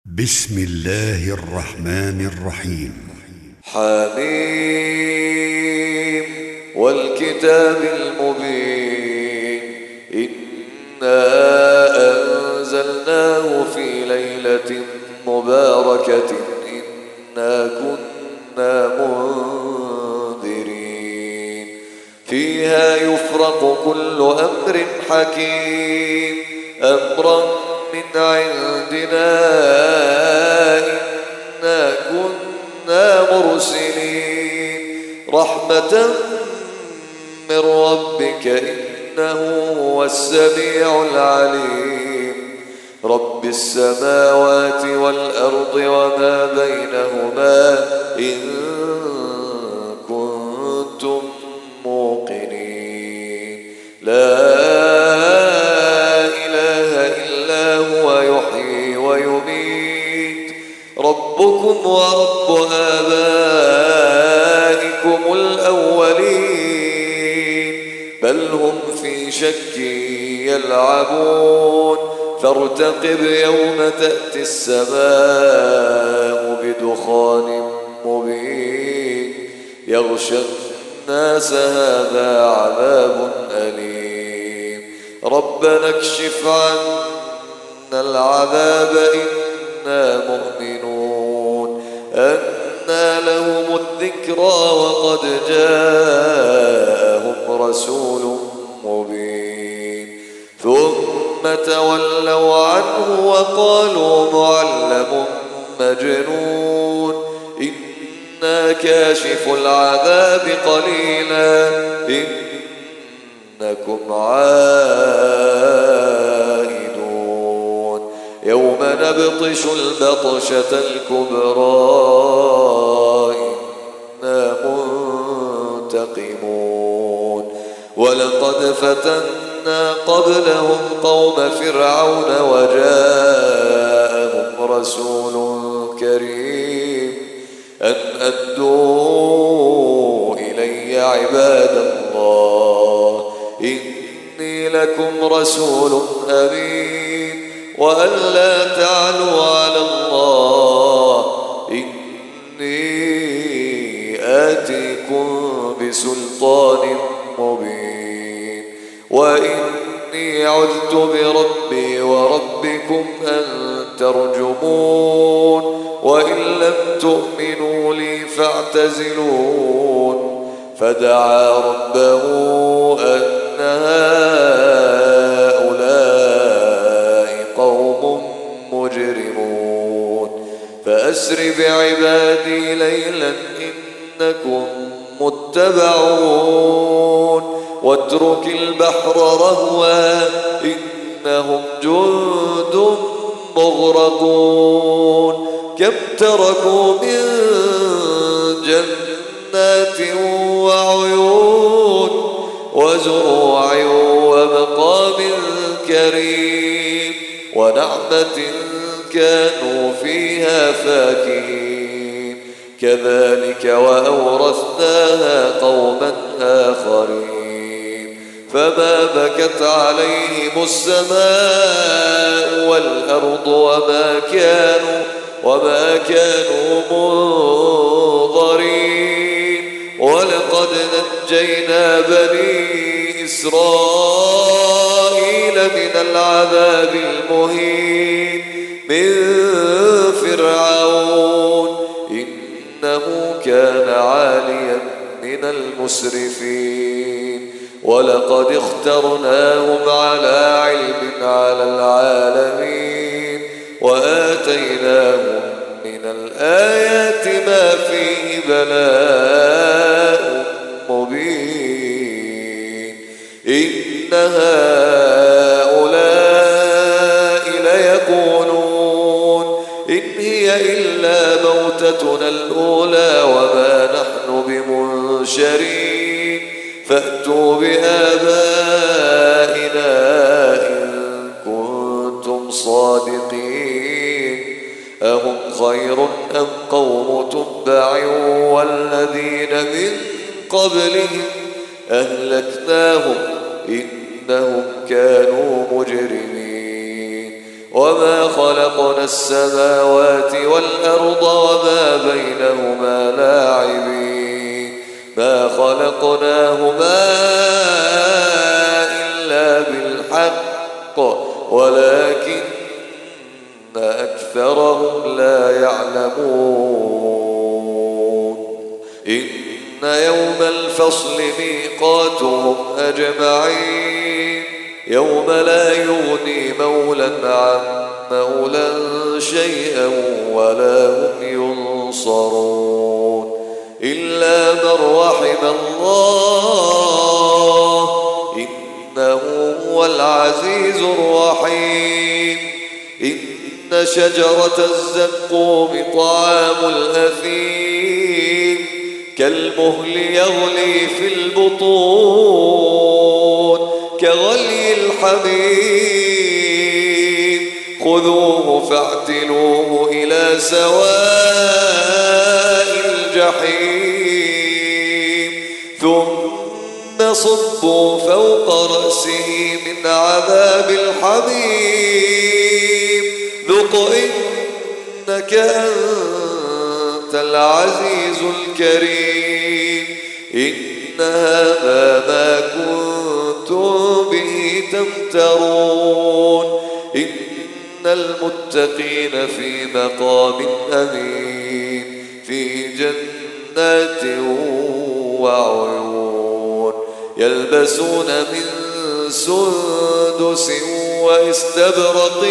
بسم الله الرحمن الرحيم. حميم والكتاب المبين إنا أنزلناه في ليلة مباركة إنا كنا منذرين فيها يفرق كل أمر حكيم أمرا من عندنا إنا كنا مرسلين رحمة من ربك إنه هو السميع العليم رب السماوات والأرض وما بينهما إن كنتم موقنين لا ربكم ورب آبائكم الأولين بل هم في شك يلعبون فارتقب يوم تأتي السماء بدخان مبين يغشى الناس هذا عذاب أليم ربنا اكشف عنا العذاب إنا مؤمنون أنى لهم الذكرى وقد جاءهم رسول مبين ثم تولوا عنه وقالوا معلم مجنون إنا كاشف العذاب قليلا إنكم عائدون يوم نبطش البطشة الكبرى إنا منتقمون ولقد فتنا قبلهم قوم فرعون وجاءهم رسول كريم أن أدوا إلي عباد الله إني لكم رسول أمين وأن لا تعلوا على الله إني آتيكم بسلطان مبين وإني عذت بربي وربكم أن ترجمون وإن لم تؤمنوا لي فاعتزلون فدعا ربه أن هؤلاء قوم مجرمون فأسر بعبادي ليلا إنكم متبعون واترك البحر رهوا إنهم جند مغرقون كم تركوا من جنات وعيون وزروع ومقام كريم ونعمة كانوا فيها فاكهين كذلك وأورثناها قوما آخرين فما بكت عليهم السماء والأرض وما كانوا منظرين ولقد نجينا بني إسرائيل من العذاب المهين من فرعون إنه كان عاليا من المسرفين ولقد اخترناهم على علم على العالمين وآتيناهم من الآيات ما فيه بلاء مبين إن هؤلاء ليقولون إن هي إلا موتتنا الأولى وما نحن بمنشرين فأتوا بآبائنا إن كنتم صادقين أهم خير أم قوم تبع والذين من قبلهم أهلكناهم إنهم كانوا مجرمين وما خلقنا السماوات والأرض وما بينهما لاعبين ما خلقناهما إلا بالحق ولكن أكثرهم لا يعلمون إن يوم الفصل ميقاتهم أجمعين يوم لا يغني مولى عن مولى شيئا ولا هم ينصرون إلا من رحم الله إنه هو العزيز الرحيم إن شجرة الزقوم طعام الأثيم كالمهل يغلي في البطون كغلي الحميم خذوه فاعتلوه إلى سواء الجحيم ثم صبوا فوق رأسه من عذاب الحميم ذق إنك أنت العزيز الكريم إن هذا ما كنتم به تمترون إن المتقين في مقام أمين في جنات وعيون يلبسون من سندس واستبرق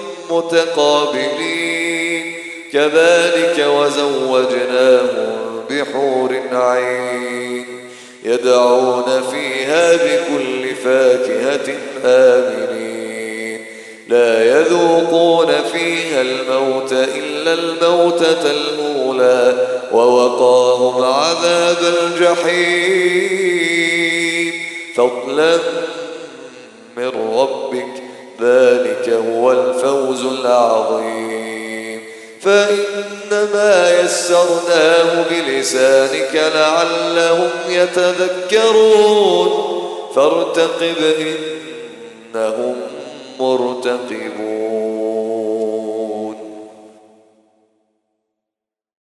متقابلين كذلك وزوجناهم بحور عين يدعون فيها بكل فاكهة آمنين لا يذوقون فيها الموت إلا الموتة الأولى ووقاهم عذاب الجحيم فضلا من ربك ذلك هو الفوز العظيم فإنما يسرناه بلسانك لعلهم يتذكرون فارتقب إنهم مرتقبون